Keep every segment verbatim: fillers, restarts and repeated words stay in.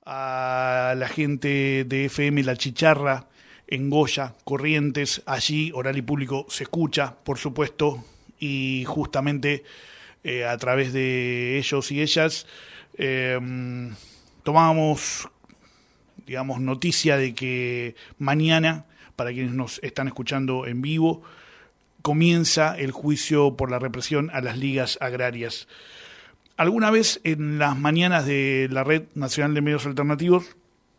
a la gente de F M La Chicharra en Goya, Corrientes. Allí Oral y Público se escucha, por supuesto, y justamente eh, a través de ellos y ellas eh, tomábamos, digamos, noticia de que mañana, para quienes nos están escuchando en vivo, comienza el juicio por la represión a las ligas agrarias. Alguna vez en las mañanas de la Red Nacional de Medios Alternativos,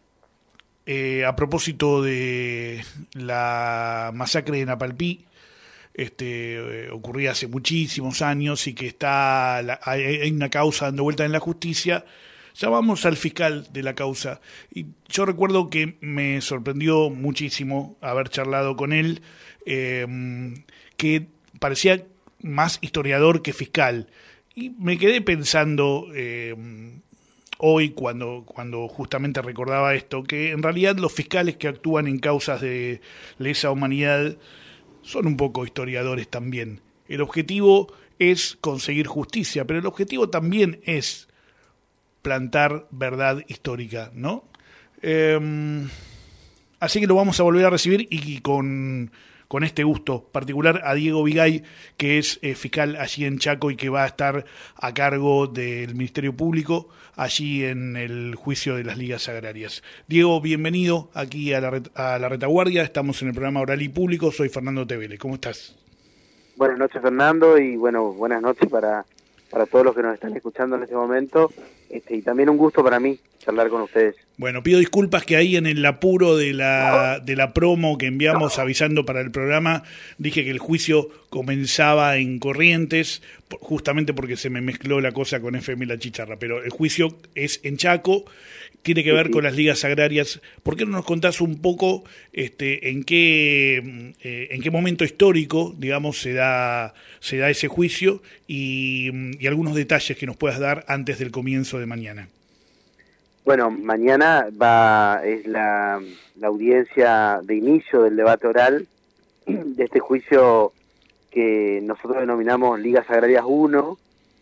eh, a propósito de la masacre de Napalpí, este, eh, ocurría hace muchísimos años y que está la, hay, hay una causa dando vuelta en la justicia, llamamos al fiscal de la causa. Y yo recuerdo que me sorprendió muchísimo haber charlado con él, eh, que parecía más historiador que fiscal. Y me quedé pensando eh, hoy, cuando, cuando justamente recordaba esto, que en realidad los fiscales que actúan en causas de lesa humanidad son un poco historiadores también. El objetivo es conseguir justicia, pero el objetivo también es plantar verdad histórica, ¿no? Eh, así que lo vamos a volver a recibir y con... con este gusto particular a Diego Vigay, que es eh, fiscal allí en Chaco y que va a estar a cargo del Ministerio Público allí en el juicio de las ligas agrarias. Diego, bienvenido aquí a la, ret- a la retaguardia. Estamos en el programa Oral y Público. Soy Fernando Tevele. ¿Cómo estás? Buenas noches, Fernando, y bueno, buenas noches para, para todos los que nos están escuchando en este momento, este, y también un gusto para mí charlar con ustedes. Bueno, pido disculpas que ahí en el apuro de la de la promo que enviamos avisando para el programa, dije que el juicio comenzaba en Corrientes, justamente porque se me mezcló la cosa con F M La Chicharra, pero el juicio es en Chaco, tiene que ver con las ligas agrarias. ¿Por qué no nos contás un poco este, en qué eh, en qué momento histórico, digamos, se da se da ese juicio y, y algunos detalles que nos puedas dar antes del comienzo de mañana? Bueno, mañana va es la, la audiencia de inicio del debate oral de este juicio que nosotros denominamos Ligas Agrarias uno,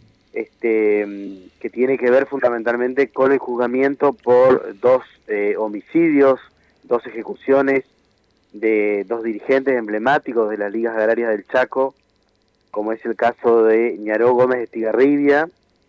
este, que tiene que ver fundamentalmente con el juzgamiento por dos eh, homicidios, dos ejecuciones de dos dirigentes emblemáticos de las Ligas Agrarias del Chaco, como es el caso de Ñaró Gómez de Estigarribia,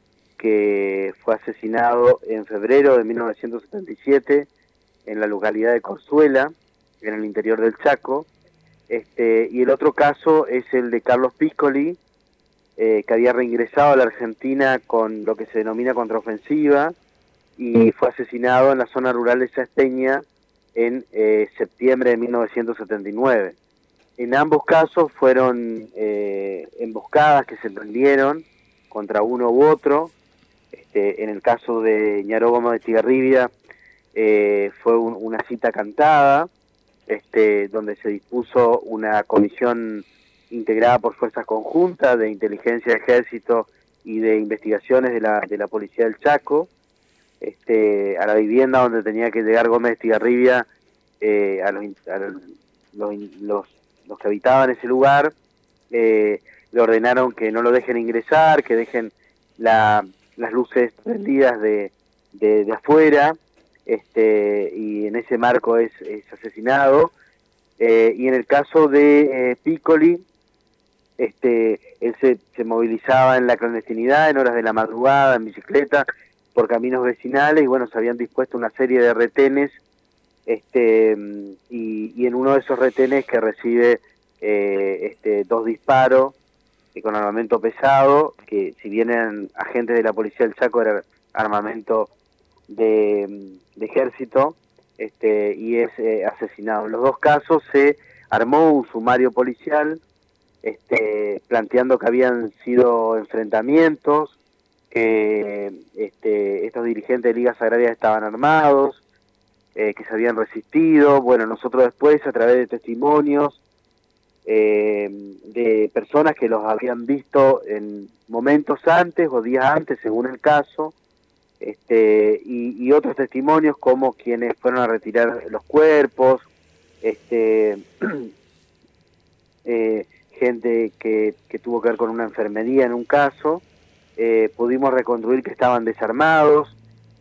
que fue asesinado en febrero de mil novecientos setenta y siete en la localidad de Corzuela, en el interior del Chaco. Este, y el otro caso es el de Carlos Piccoli, eh, que había reingresado a la Argentina con lo que se denomina contraofensiva y fue asesinado en la zona rural de Saspeña en eh, septiembre de mil novecientos setenta y nueve. En ambos casos fueron eh, emboscadas que se emprendieron contra uno u otro. Este, en el caso de Ñaró Gómez de Estigarribia eh, fue un, una cita cantada, este, donde se dispuso una comisión integrada por fuerzas conjuntas de inteligencia, ejército y de investigaciones de la, de la policía del Chaco, este, a la vivienda donde tenía que llegar Gómez de Estigarribia, eh, a, los, a los, los, los que habitaban ese lugar, eh, le ordenaron que no lo dejen ingresar, que dejen la... las luces prendidas de, de, de afuera, este, y en ese marco es, es asesinado. Eh, y en el caso de eh, Piccoli, este, él se, se movilizaba en la clandestinidad, en horas de la madrugada, en bicicleta, por caminos vecinales, y bueno, se habían dispuesto una serie de retenes, este, y, y en uno de esos retenes que recibe eh, este, dos disparos, y con armamento pesado, que si bien eran agentes de la policía del Chaco, era armamento de, de ejército, este, y es eh, asesinado. En los dos casos se armó un sumario policial, este, planteando que habían sido enfrentamientos, que este, estos dirigentes de ligas agrarias estaban armados, eh, que se habían resistido. Bueno, nosotros después, a través de testimonios, Eh, de personas que los habían visto en momentos antes o días antes, según el caso, este, y, y otros testimonios como quienes fueron a retirar los cuerpos, este, eh, gente que, que tuvo que ver con una enfermería en un caso. Eh, pudimos reconstruir que estaban desarmados,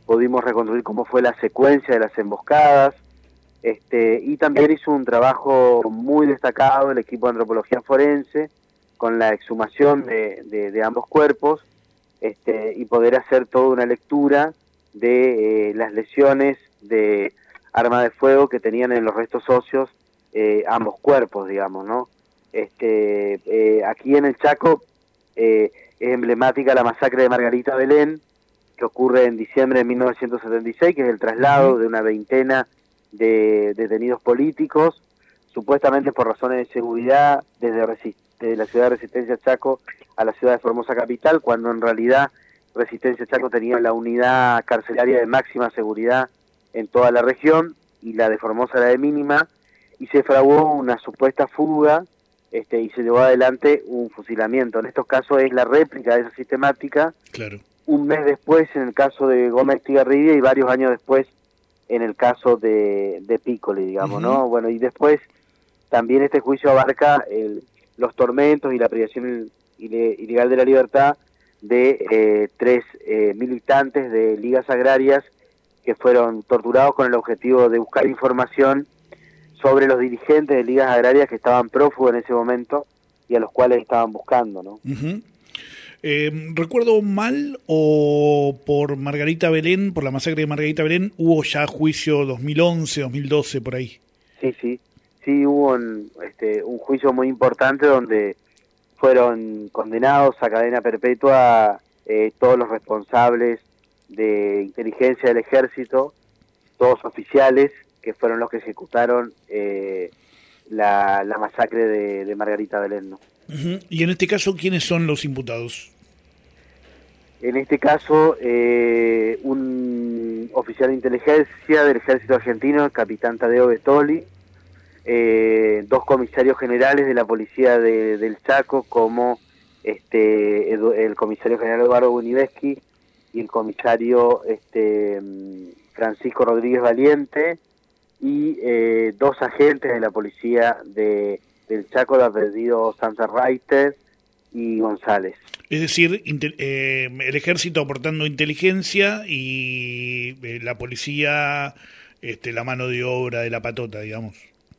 pudimos reconstruir cómo fue la secuencia de las emboscadas, este, y también hizo un trabajo muy destacado el equipo de antropología forense con la exhumación de, de, de ambos cuerpos, este, y poder hacer toda una lectura de eh, las lesiones de arma de fuego que tenían en los restos óseos eh, ambos cuerpos, digamos, ¿no? Este, eh, aquí en el Chaco eh, es emblemática la masacre de Margarita Belén, que ocurre en diciembre de mil novecientos setenta y seis, que es el traslado de una veintena de detenidos políticos, supuestamente por razones de seguridad, desde, desde la ciudad de Resistencia Chaco a la ciudad de Formosa capital, cuando en realidad Resistencia Chaco tenía la unidad carcelaria de máxima seguridad en toda la región y la de Formosa era de mínima, y se fraguó una supuesta fuga este, y se llevó adelante un fusilamiento. En estos casos es la réplica de esa sistemática, claro. Un mes después en el caso de Gómez Tigarribia y varios años después en el caso de, de Piccoli, digamos, uh-huh. ¿no? Bueno, y después también este juicio abarca el, los tormentos y la privación ilegal de la libertad de eh, tres eh, militantes de ligas agrarias que fueron torturados con el objetivo de buscar información sobre los dirigentes de ligas agrarias que estaban prófugos en ese momento y a los cuales estaban buscando, ¿no? Uh-huh. Eh, ¿Recuerdo mal o por Margarita Belén, por la masacre de Margarita Belén, hubo ya juicio dos mil once, dos mil doce, por ahí? Sí, sí, sí hubo un, este, un juicio muy importante donde fueron condenados a cadena perpetua eh, todos los responsables de inteligencia del ejército, todos oficiales que fueron los que ejecutaron eh, la, la masacre de, de Margarita Belén, ¿no? Uh-huh. Y en este caso, ¿quiénes son los imputados? En este caso, eh, un oficial de inteligencia del ejército argentino, el capitán Tadeo Betoli, eh, dos comisarios generales de la policía de, del Chaco, como este edu, el comisario general Eduardo Buniveski y el comisario este Francisco Rodríguez Valiente, y eh, dos agentes de la policía de del Chaco, de apellido Santa Reiter y González. Es decir, inter, eh, el ejército aportando inteligencia y eh, la policía este, la mano de obra de la patota, digamos.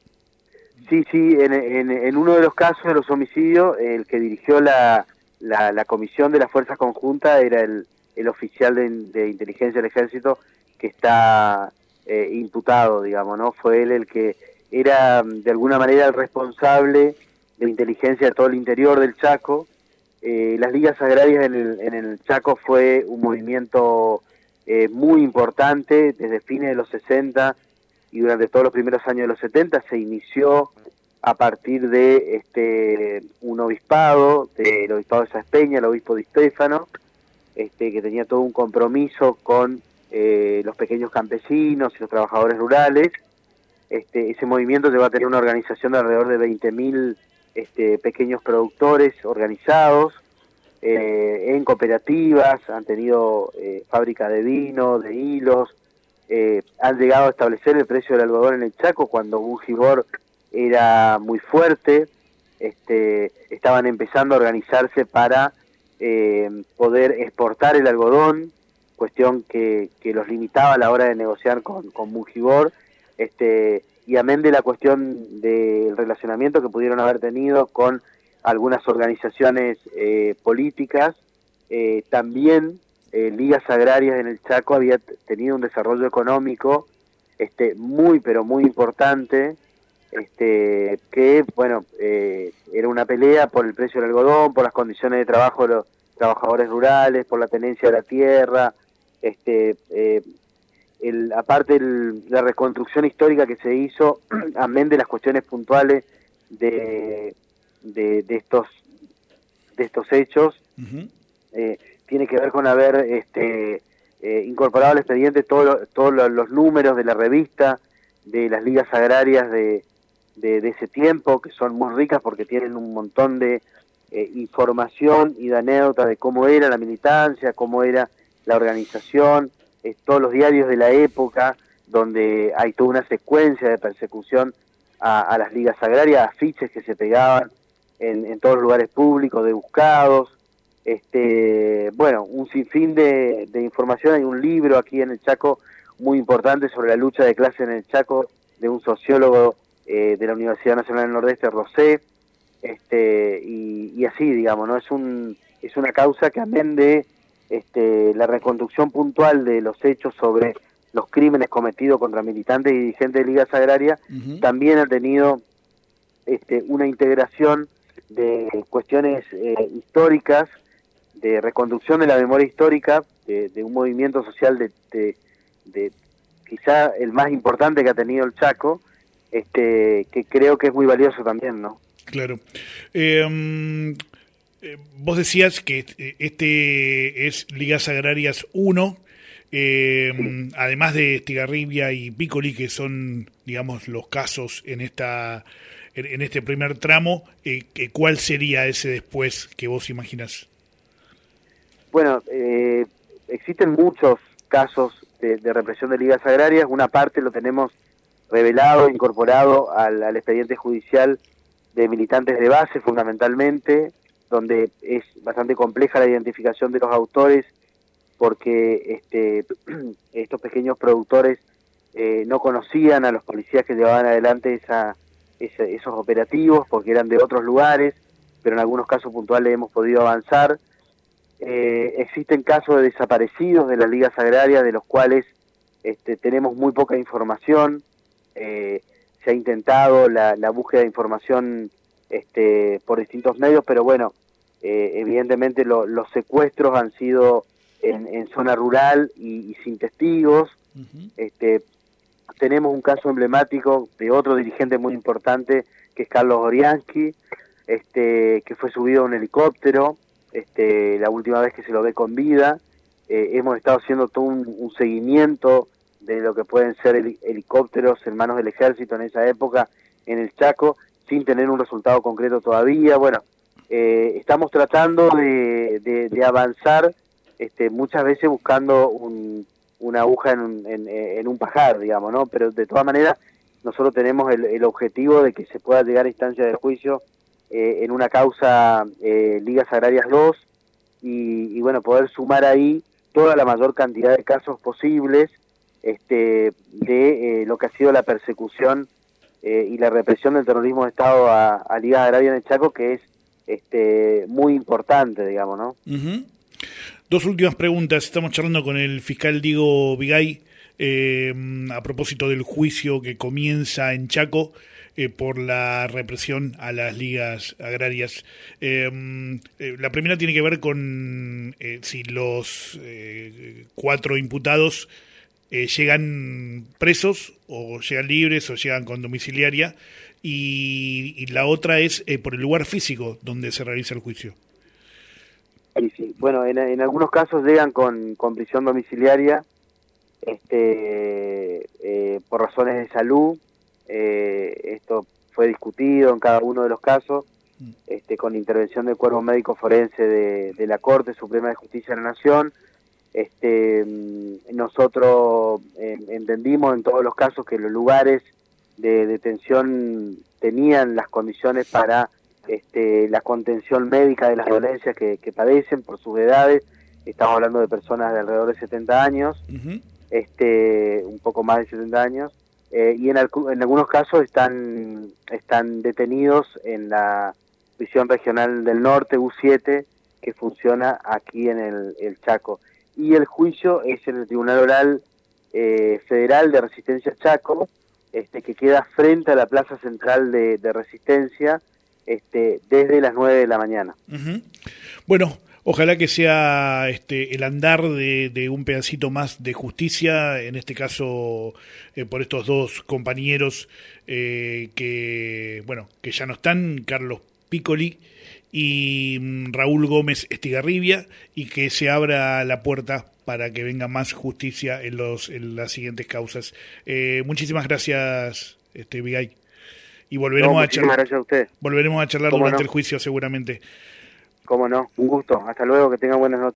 Sí, sí, en, en, en uno de los casos de los homicidios, el que dirigió la, la, la comisión de las fuerzas conjuntas era el, el oficial de, de inteligencia del ejército que está eh, imputado, digamos, ¿no? Fue él el que era de alguna manera el responsable de inteligencia de todo el interior del Chaco. Eh, las ligas agrarias en el, en el Chaco fue un movimiento eh, muy importante desde fines de los sesenta y durante todos los primeros años de los setenta. Se inició a partir de este un obispado, del obispado de Saspeña, el obispo Di Stefano, este, que tenía todo un compromiso con eh, los pequeños campesinos y los trabajadores rurales. Este, ese movimiento lleva a tener una organización de alrededor de veinte mil este, pequeños productores organizados eh, en cooperativas, han tenido eh, fábrica de vino, de hilos, eh, han llegado a establecer el precio del algodón en el Chaco cuando Bujibor era muy fuerte, este, estaban empezando a organizarse para eh, poder exportar el algodón, cuestión que, que los limitaba a la hora de negociar con, con Bujibor. Este, y amén de la cuestión del relacionamiento que pudieron haber tenido con algunas organizaciones eh, políticas, eh, también eh, ligas agrarias en el Chaco había tenido un desarrollo económico este, muy pero muy importante, este, que bueno eh, era una pelea por el precio del algodón, por las condiciones de trabajo de los trabajadores rurales, por la tenencia de la tierra, este eh, El, aparte el, la reconstrucción histórica que se hizo, amén de las cuestiones puntuales de, de, de estos de estos hechos, uh-huh. eh, tiene que ver con haber este, eh, incorporado al expediente todos lo, todo lo, los números de la revista de las ligas agrarias de, de, de ese tiempo, que son muy ricas porque tienen un montón de eh, información y de anécdotas de cómo era la militancia, cómo era la organización, eh, todos los diarios de la época, donde hay toda una secuencia de persecución a, a las ligas agrarias, afiches que se pegaban en, en todos los lugares públicos, de buscados, Este, bueno, un sinfín de, de información. Hay un libro aquí en el Chaco muy importante sobre la lucha de clase en el Chaco, de un sociólogo eh, de la Universidad Nacional del Nordeste, Rosé, este, y, y así, digamos, ¿no? Es un es una causa que, amén de este, la reconstrucción puntual de los hechos sobre los crímenes cometidos contra militantes y dirigentes de ligas agrarias, uh-huh. también ha tenido este, una integración de cuestiones eh, históricas, de reconducción de la memoria histórica, de, de un movimiento social de, de, de quizá el más importante que ha tenido el Chaco, este, que creo que es muy valioso también, ¿no? Claro. Eh, um, eh, vos decías que este es Ligas Agrarias uno, eh, sí. además de Estigarribia y Piccoli, que son, digamos, los casos en esta en, en este primer tramo, eh, ¿cuál sería ese después que vos imaginás? Bueno, eh, existen muchos casos de, de represión de ligas agrarias. Una parte lo tenemos revelado, incorporado al, al expediente judicial de militantes de base, fundamentalmente, donde es bastante compleja la identificación de los autores, porque este, estos pequeños productores eh, no conocían a los policías que llevaban adelante esa, esa, esos operativos, porque eran de otros lugares, pero en algunos casos puntuales hemos podido avanzar. Eh, existen casos de desaparecidos de las ligas agrarias, de los cuales este, tenemos muy poca información. Eh, se ha intentado la, la búsqueda de información este, por distintos medios, pero bueno, eh, evidentemente lo, los secuestros han sido en, en zona rural y, y sin testigos. Uh-huh. Este, tenemos un caso emblemático de otro dirigente muy importante, que es Carlos Oriansky, este, que fue subido a un helicóptero. Este, la última vez que se lo ve con vida. Eh, hemos estado haciendo todo un, un seguimiento de lo que pueden ser hel- helicópteros en manos del ejército en esa época en el Chaco, sin tener un resultado concreto todavía. Bueno, eh, estamos tratando de, de, de avanzar, este, muchas veces buscando un, una aguja en un, en, en un pajar, digamos, ¿no? Pero de todas maneras, nosotros tenemos el, el objetivo de que se pueda llegar a instancia de juicio Eh, en una causa eh, Ligas Agrarias dos y, y bueno, poder sumar ahí toda la mayor cantidad de casos posibles este, de eh, lo que ha sido la persecución eh, y la represión del terrorismo de Estado a, a Ligas Agrarias en el Chaco, que es este, muy importante, digamos, ¿no? Uh-huh. Dos últimas preguntas. Estamos charlando con el fiscal Diego Vigay eh, a propósito del juicio que comienza en Chaco Eh, por la represión a las ligas agrarias. Eh, eh, la primera tiene que ver con eh, si los eh, cuatro imputados eh, llegan presos o llegan libres o llegan con domiciliaria, y, y la otra es eh, por el lugar físico donde se realiza el juicio. Sí, sí. Bueno, en, en algunos casos llegan con, con prisión domiciliaria este, eh, por razones de salud. Eh, esto fue discutido en cada uno de los casos, este, con intervención del Cuerpo Médico Forense de, de la Corte Suprema de Justicia de la Nación. Este, nosotros eh, entendimos en todos los casos que los lugares de detención tenían las condiciones para este, la contención médica de las violencias que, que padecen por sus edades. Estamos hablando de personas de alrededor de setenta años, uh-huh. este, un poco más de setenta años. Eh, y en, al, en algunos casos están están detenidos en la prisión regional del norte, U siete, que funciona aquí en el, el Chaco. Y el juicio es en el Tribunal Oral eh, Federal de Resistencia Chaco, este, que queda frente a la Plaza Central de, de Resistencia, este, desde las nueve de la mañana. Uh-huh. Bueno, ojalá que sea este el andar de, de un pedacito más de justicia, en este caso eh, por estos dos compañeros eh, que bueno que ya no están, Carlos Piccoli y mm, Raúl Gómez Estigarribia, y que se abra la puerta para que venga más justicia en los en las siguientes causas. Eh, muchísimas gracias, este Vigay, y volveremos no, a charlar. Gracias a usted. Volveremos a charlar durante no? el juicio seguramente. Cómo no, un gusto. Hasta luego, que tengan buenas noches.